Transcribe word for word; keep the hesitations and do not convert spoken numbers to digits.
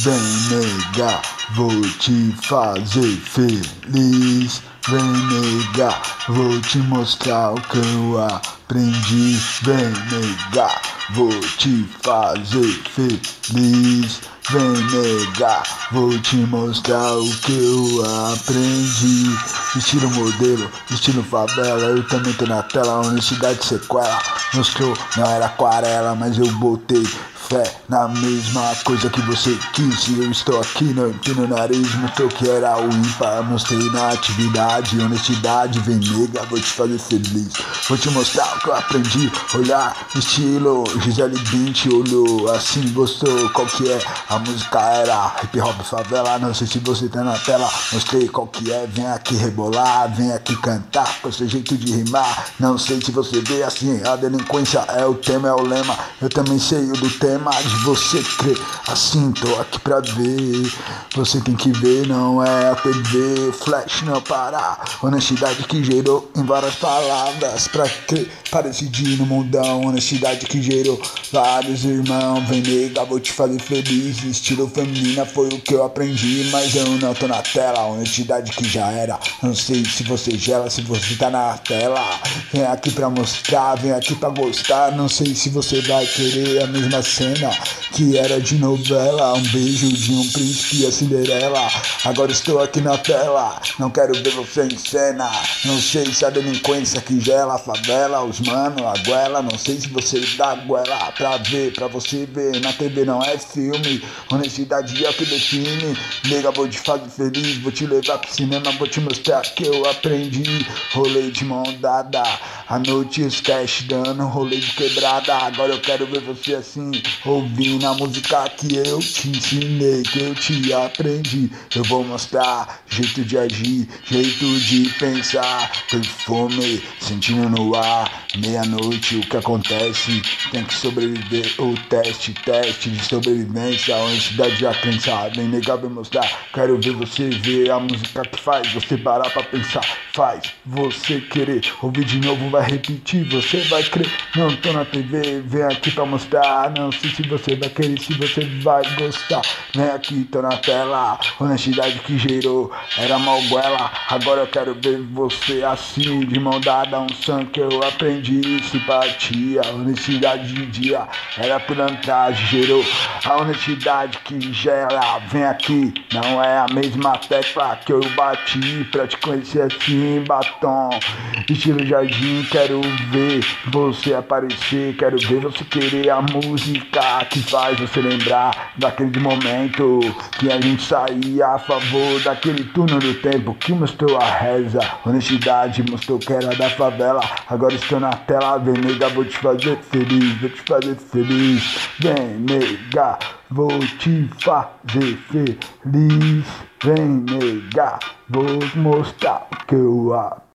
Vem nega, vou te fazer feliz. Vem nega, vou te mostrar o que eu aprendi. Vem nega, vou te fazer feliz. Vem nega, vou te mostrar o que eu aprendi. Estilo modelo, estilo favela, eu também tô na tela. Honestidade sequela, mostrou, não era aquarela, mas eu botei fé na mesma coisa que você quis. Eu estou aqui, não empino o nariz, mostrou que era o ímpar. Mostrei na atividade, honestidade. Vem nega, vou te fazer feliz. Vou te mostrar o que eu aprendi. Olhar, estilo, Gisele Bündchen olhou assim, gostou, qual que é? A música era hip hop favela, não sei se você tá na tela. Mostrei qual que é, vem aqui rebolar, vem aqui cantar com seu jeito de rimar. Não sei se você vê assim, a delinquência é o tema, é o lema. Eu também sei o do tema de você crer, assim tô aqui pra ver. Você tem que ver, não é a T V, flash não parar. Honestidade que gerou em várias palavras pra crer, para decidir no mundão. Honestidade que gerou vários irmãos. Vem nega, vou te fazer feliz. Estilo feminina foi o que eu aprendi, mas eu não tô na tela. Honestidade que já era, não sei se você gela, se você tá na tela. Vem aqui pra mostrar, vem aqui pra gostar. Não sei se você vai querer a mesma cena que era de novela, um beijo de um príncipe e a Cinderela. Agora estou aqui na tela, não quero ver você em cena. Não sei se a delinquência que gela a favela, os mano, a goela. Não sei se você dá goela pra ver, pra você ver. Na T V não é filme, honestidade é o que define. Nega, vou te fazer feliz, vou te levar pro cinema, vou te mostrar que eu aprendi. Rolê de mão dada, à noite os cash dando rolê de quebrada. Agora eu quero ver você assim, ouvindo a música que eu te ensinei, que eu te aprendi. Eu vou mostrar jeito de agir, jeito de pensar. Perfume, sentindo no ar, meia-noite o que acontece. Tem que sobreviver, o teste, teste de sobrevivência. A honestidade já crença, vem negar, vem mostrar. Quero ver você ver a música que faz você parar pra pensar. Faz você querer, ouvir de novo, vai repetir, você vai crer. Não tô na T V, vem aqui pra mostrar. Não sei se você vai querer, se você vai gostar. Vem aqui, tô na tela. Honestidade que gerou era malguela. Agora eu quero ver você assim, de mão dada. Um som que eu aprendi, simpatia. Honestidade de dia era pilantragem, gerou a honestidade que gera. Vem aqui, não é a mesma tecla que eu bati pra te conhecer assim, batom. Estilo jardim, quero ver você aparecer. Quero ver você querer a música que faz você lembrar daquele momento que a gente saía a favor daquele túnel do tempo que mostrou a reza. Honestidade mostrou que era da favela. Agora estou na tela, vem nega, vou te fazer feliz, vou te fazer feliz. Vem nega, vou te fazer feliz. Vem nega, vou mostrar o que eu aprendi.